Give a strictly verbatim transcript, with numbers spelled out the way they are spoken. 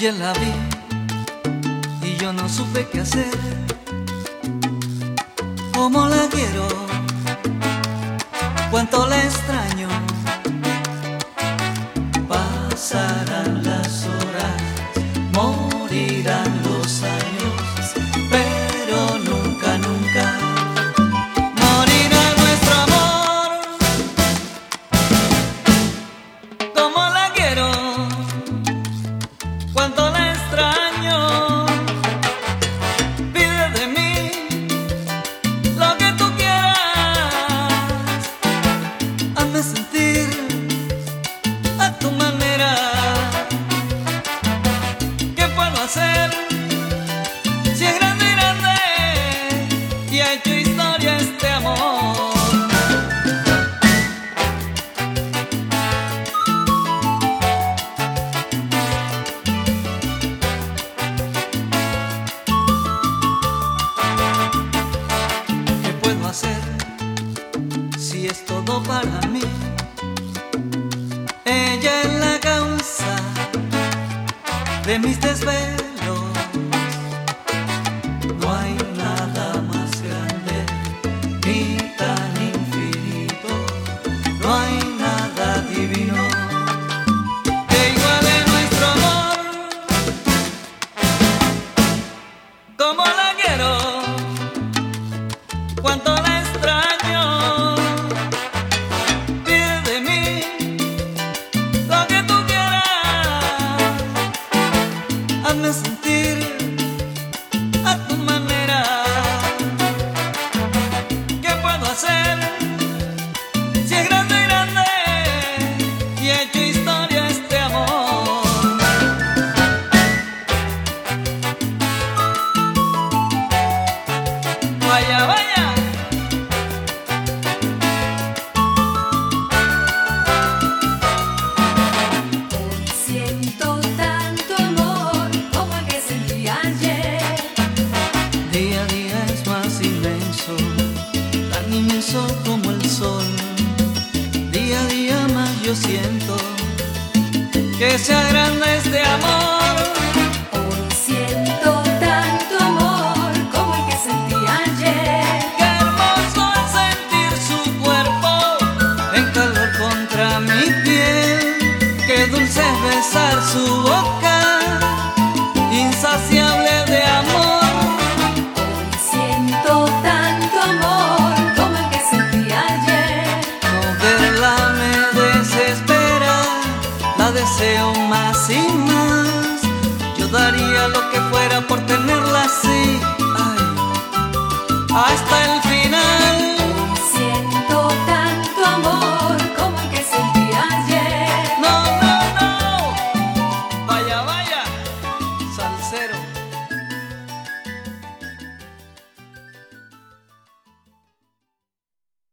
Ayer la vi y yo no supe qué hacer. Cómo la quiero, cuánto la extraño. Pasarán las horas, morirán los años, pero nunca, nunca morirá nuestro amor. Cómo la quiero, cuánto la extraño. Pide de mí lo que tú quieras. Hazme sentir a tu manera. ¿Qué puedo hacer si es grande y grande y ha hecho historia este amor? Hacer si es todo para mí? Ella es la causa de mis desvelos. No hay nada más grande ni tan infinito, no hay nada divino que iguale nuestro amor. Como la quiero, cuánto la extraño. Pide de mí lo que tú quieras. Hazme sentir a tu manera. ¿Qué puedo hacer si es grande y grande y ha hecho historia este amor? Vaya, vaya. Día a día es más inmenso, tan inmenso como el sol. Día a día más yo siento que se agranda este amor. Hoy siento tanto amor como el que sentí ayer. Qué hermoso es sentir su cuerpo en calor contra mi piel. Qué dulce es besar su boca, insaciable de amor. Deseo más y más. Yo daría lo que fuera por tenerla así. Ay, hasta